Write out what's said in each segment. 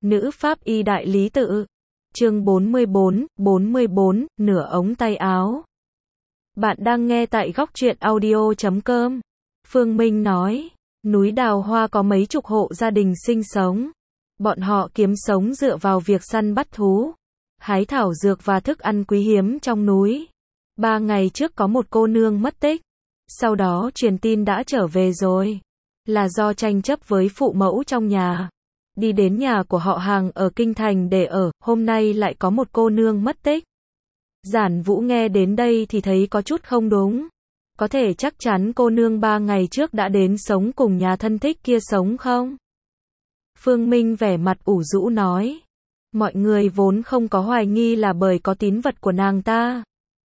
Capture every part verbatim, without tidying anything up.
Nữ pháp y đại lý tự. Chương bốn mươi bốn, bốn mươi bốn, nửa ống tay áo. Bạn đang nghe tại góc truyện audio chấm com. Phương Minh nói, núi Đào Hoa có mấy chục hộ gia đình sinh sống. Bọn họ kiếm sống dựa vào việc săn bắt thú, hái thảo dược và thức ăn quý hiếm trong núi. Ba ngày trước có một cô nương mất tích. Sau đó truyền tin đã trở về rồi. Là do tranh chấp với phụ mẫu trong nhà. Đi đến nhà của họ hàng ở Kinh Thành để ở, hôm nay lại có một cô nương mất tích. Giản Vũ nghe đến đây thì thấy có chút không đúng. Có thể chắc chắn cô nương ba ngày trước đã đến sống cùng nhà thân thích kia sống không? Phương Minh vẻ mặt ủ rũ nói. Mọi người vốn không có hoài nghi là bởi có tín vật của nàng ta.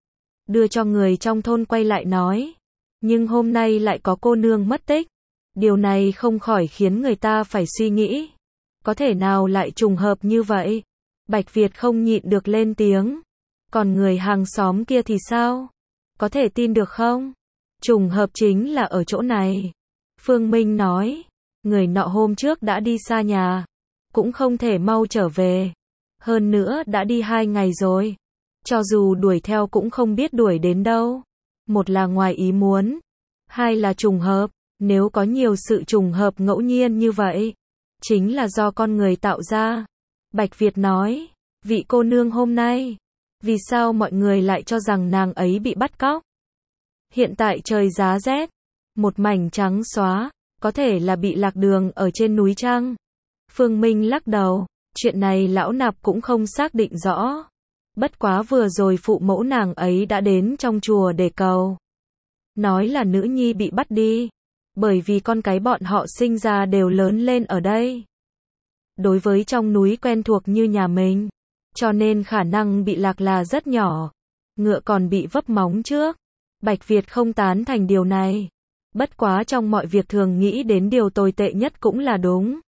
Đưa cho người trong thôn quay lại nói. Nhưng hôm nay lại có cô nương mất tích. Điều này không khỏi khiến người ta phải suy nghĩ. Có thể nào lại trùng hợp như vậy? Bạch Việt không nhịn được lên tiếng. Còn người hàng xóm kia thì sao? Có thể tin được không? Trùng hợp chính là ở chỗ này. Phương Minh nói. Người nọ hôm trước đã đi xa nhà. Cũng không thể mau trở về. Hơn nữa đã đi hai ngày rồi. Cho dù đuổi theo cũng không biết đuổi đến đâu. Một là ngoài ý muốn. Hai là trùng hợp. Nếu có nhiều sự trùng hợp ngẫu nhiên như vậy, chính là do con người tạo ra. Bạch Việt nói, vị cô nương hôm nay, vì sao mọi người lại cho rằng nàng ấy bị bắt cóc? Hiện tại trời giá rét, một mảnh trắng xóa, có thể là bị lạc đường ở trên núi chăng? Phương Minh lắc đầu, chuyện này lão nạp cũng không xác định rõ. Bất quá vừa rồi phụ mẫu nàng ấy đã đến trong chùa để cầu. Nói là nữ nhi bị bắt đi. Bởi vì con cái bọn họ sinh ra đều lớn lên ở đây. Đối với trong núi quen thuộc như nhà mình. Cho nên khả năng bị lạc là rất nhỏ. Ngựa còn bị vấp móng trước. Bạch Việt không tán thành điều này. Bất quá trong mọi việc thường nghĩ đến điều tồi tệ nhất cũng là đúng.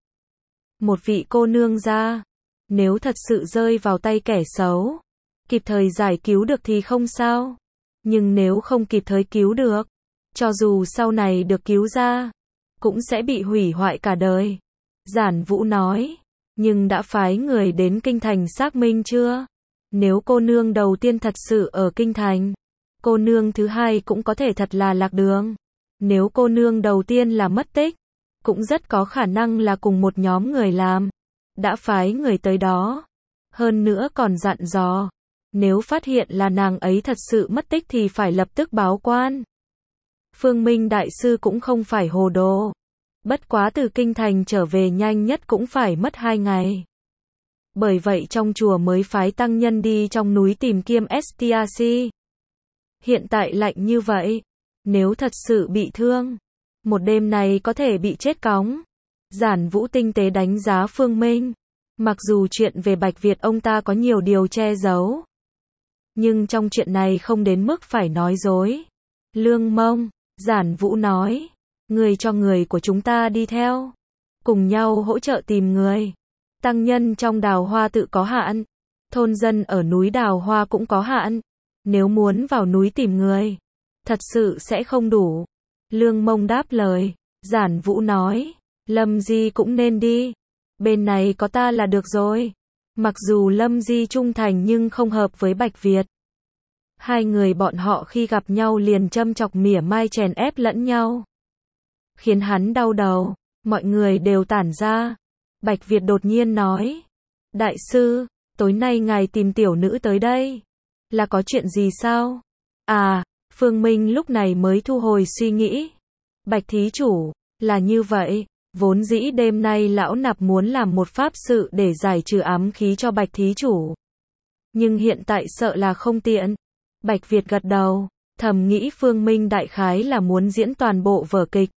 Một vị cô nương ra. Nếu thật sự rơi vào tay kẻ xấu. Kịp thời giải cứu được thì không sao. Nhưng nếu không kịp thời cứu được. Cho dù sau này được cứu ra, cũng sẽ bị hủy hoại cả đời. Giản Vũ nói, nhưng đã phái người đến Kinh Thành xác minh chưa? Nếu cô nương đầu tiên thật sự ở Kinh Thành, cô nương thứ hai cũng có thể thật là lạc đường. Nếu cô nương đầu tiên là mất tích, cũng rất có khả năng là cùng một nhóm người làm. Đã phái người tới đó. Hơn nữa còn dặn dò, nếu phát hiện là nàng ấy thật sự mất tích thì phải lập tức báo quan. Phương Minh đại sư cũng không phải hồ đồ. Bất quá từ Kinh Thành trở về nhanh nhất cũng phải mất hai ngày. Bởi vậy trong chùa mới phái tăng nhân đi trong núi tìm kiếm ét tê rờ xê. Hiện tại lạnh như vậy. Nếu thật sự bị thương, một đêm này có thể bị chết cóng. Giản Vũ tinh tế đánh giá Phương Minh. Mặc dù chuyện về Bạch Việt ông ta có nhiều điều che giấu. Nhưng trong chuyện này không đến mức phải nói dối. Lương Mông. Giản Vũ nói, người cho người của chúng ta đi theo, cùng nhau hỗ trợ tìm người. Tăng nhân trong Đào Hoa tự có hạn, thôn dân ở núi Đào Hoa cũng có hạn. Nếu muốn vào núi tìm người, thật sự sẽ không đủ. Lương Mông đáp lời. Giản Vũ nói, Lâm Di cũng nên đi. Bên này có ta là được rồi. Mặc dù Lâm Di trung thành nhưng không hợp với Bạch Việt. Hai người bọn họ khi gặp nhau liền châm chọc mỉa mai chèn ép lẫn nhau. Khiến hắn đau đầu, mọi người đều tản ra. Bạch Việt đột nhiên nói. Đại sư, tối nay ngài tìm tiểu nữ tới đây. Là có chuyện gì sao? À, Phương Minh lúc này mới thu hồi suy nghĩ. Bạch thí chủ, là như vậy. Vốn dĩ đêm nay lão nạp muốn làm một pháp sự để giải trừ ám khí cho Bạch thí chủ. Nhưng hiện tại sợ là không tiện. Bạch Việt gật đầu, thầm nghĩ Phương Minh đại khái là muốn diễn toàn bộ vở kịch.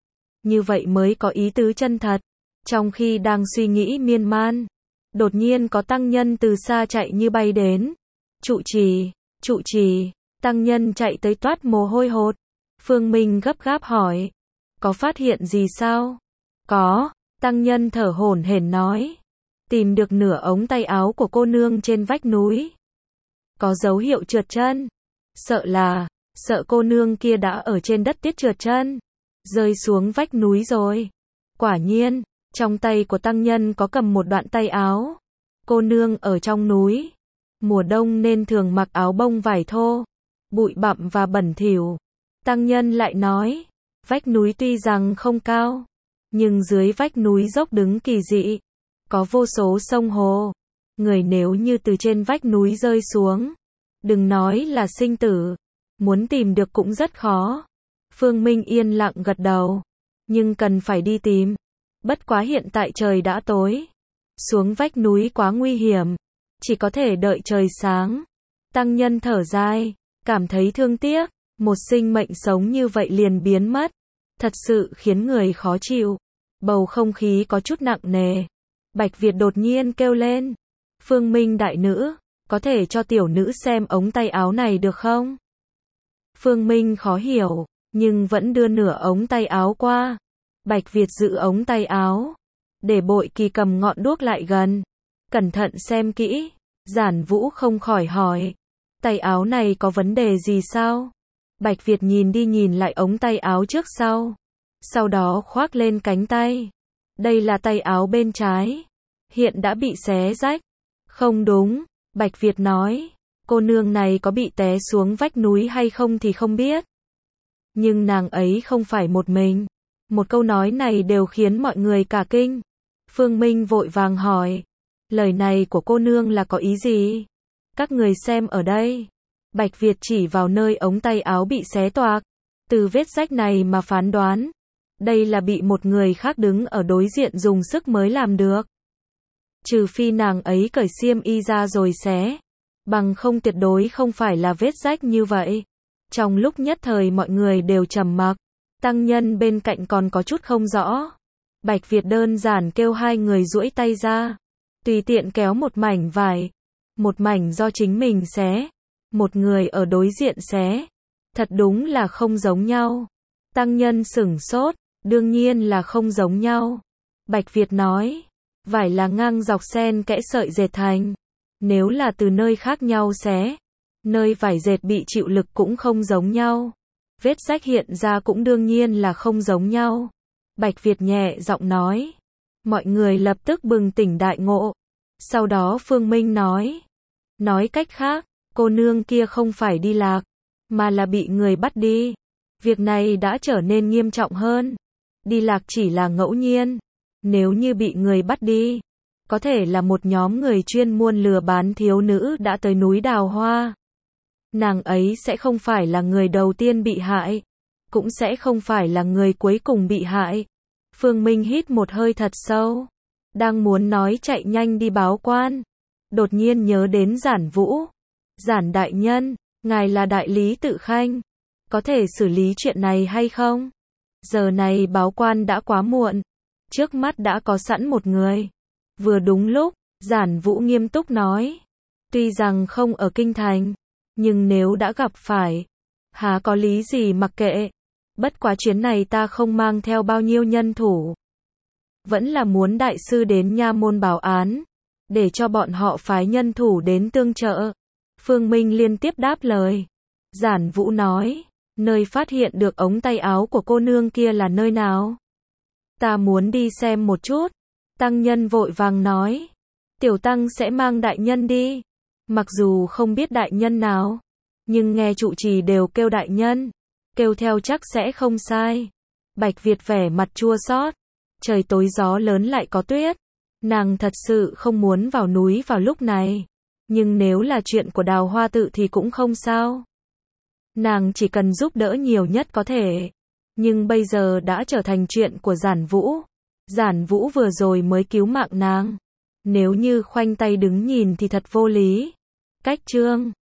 Như vậy mới có ý tứ chân thật. Trong khi đang suy nghĩ miên man, đột nhiên có tăng nhân từ xa chạy như bay đến. Trụ trì, trụ trì, tăng nhân chạy tới toát mồ hôi hột. Phương Minh gấp gáp hỏi, có phát hiện gì sao? Có, tăng nhân thở hổn hển nói. Tìm được nửa ống tay áo của cô nương trên vách núi. Có dấu hiệu trượt chân. Sợ là, sợ cô nương kia đã ở trên đất tiết trượt chân. Rơi xuống vách núi rồi. Quả nhiên, Trong tay của tăng nhân có cầm một đoạn tay áo. Cô nương ở trong núi. Mùa đông nên thường mặc áo bông vải thô. Bụi bặm và bẩn thỉu. Tăng nhân lại nói. Vách núi tuy rằng không cao. Nhưng dưới vách núi dốc đứng kỳ dị. Có vô số sông hồ. Người nếu như từ trên vách núi rơi xuống. Đừng nói là sinh tử. Muốn tìm được cũng rất khó. Phương Minh yên lặng gật đầu. Nhưng cần phải đi tìm. Bất quá hiện tại trời đã tối. Xuống vách núi quá nguy hiểm. Chỉ có thể đợi trời sáng. Tăng nhân thở dài. Cảm thấy thương tiếc. Một sinh mệnh sống như vậy liền biến mất. Thật sự khiến người khó chịu. Bầu không khí có chút nặng nề. Bạch Việt đột nhiên kêu lên. Phương Minh đại nữ. Có thể cho tiểu nữ xem ống tay áo này được không? Phương Minh khó hiểu. Nhưng vẫn đưa nửa ống tay áo qua. Bạch Việt giữ ống tay áo. Để Bội Kỳ cầm ngọn đuốc lại gần. Cẩn thận xem kỹ. Giản Vũ không khỏi hỏi. Tay áo này có vấn đề gì sao? Bạch Việt nhìn đi nhìn lại ống tay áo trước sau. Sau đó khoác lên cánh tay. Đây là tay áo bên trái. Hiện đã bị xé rách. Không đúng. Bạch Việt nói. Cô nương này có bị té xuống vách núi hay không thì không biết. Nhưng nàng ấy không phải một mình. Một câu nói này đều khiến mọi người cả kinh. Phương Minh vội vàng hỏi. Lời này của cô nương là có ý gì? Các người xem ở đây. Bạch Việt chỉ vào nơi ống tay áo bị xé toạc. Từ vết rách này mà phán đoán. Đây là bị một người khác đứng ở đối diện dùng sức mới làm được. Trừ phi nàng ấy cởi xiêm y ra rồi xé. Bằng không tuyệt đối không phải là vết rách như vậy. Trong lúc nhất thời mọi người đều trầm mặc. Tăng nhân bên cạnh còn có chút không rõ. Bạch Việt đơn giản kêu hai người duỗi tay ra. Tùy tiện kéo một mảnh vải. Một mảnh do chính mình xé. Một người ở đối diện xé. Thật đúng là không giống nhau. Tăng nhân sửng sốt. Đương nhiên là không giống nhau. Bạch Việt nói. Vải là ngang dọc xen kẽ sợi dệt thành. Nếu là từ nơi khác nhau xé. Nơi vải dệt bị chịu lực cũng không giống nhau. Vết rách hiện ra cũng đương nhiên là không giống nhau. Bạch Việt nhẹ giọng nói. Mọi người lập tức bừng tỉnh đại ngộ. Sau đó Phương Minh nói. Nói cách khác, cô nương kia không phải đi lạc, mà là bị người bắt đi. Việc này đã trở nên nghiêm trọng hơn. Đi lạc chỉ là ngẫu nhiên. Nếu như bị người bắt đi, có thể là một nhóm người chuyên muôn lừa bán thiếu nữ đã tới núi Đào Hoa. Nàng ấy sẽ không phải là người đầu tiên bị hại, cũng sẽ không phải là người cuối cùng bị hại. Phương Minh hít một hơi thật sâu, đang muốn nói chạy nhanh đi báo quan, đột nhiên nhớ đến Giản Vũ. Giản đại nhân, ngài là đại lý tự khanh, có thể xử lý chuyện này hay không? Giờ này báo quan đã quá muộn, trước mắt đã có sẵn một người. Vừa đúng lúc, Giản Vũ nghiêm túc nói, tuy rằng không ở kinh thành, nhưng nếu đã gặp phải, há có lý gì mặc kệ. Bất quá chuyến này ta không mang theo bao nhiêu nhân thủ. Vẫn là muốn đại sư đến nha môn báo án, để cho bọn họ phái nhân thủ đến tương trợ. Phương Minh liên tiếp đáp lời. Giản Vũ nói, nơi phát hiện được ống tay áo của cô nương kia là nơi nào? Ta muốn đi xem một chút. Tăng nhân vội vàng nói, tiểu tăng sẽ mang đại nhân đi. Mặc dù không biết đại nhân nào, nhưng nghe trụ trì đều kêu đại nhân, kêu theo chắc sẽ không sai. Bạch Việt vẻ mặt chua xót. Trời tối gió lớn lại có tuyết. Nàng thật sự không muốn vào núi vào lúc này. Nhưng nếu là chuyện của Đào Hoa tự thì cũng không sao. Nàng chỉ cần giúp đỡ nhiều nhất có thể. Nhưng bây giờ đã trở thành chuyện của Giản Vũ. Giản Vũ vừa rồi mới cứu mạng nàng. Nếu như khoanh tay đứng nhìn thì thật vô lý. Cách chương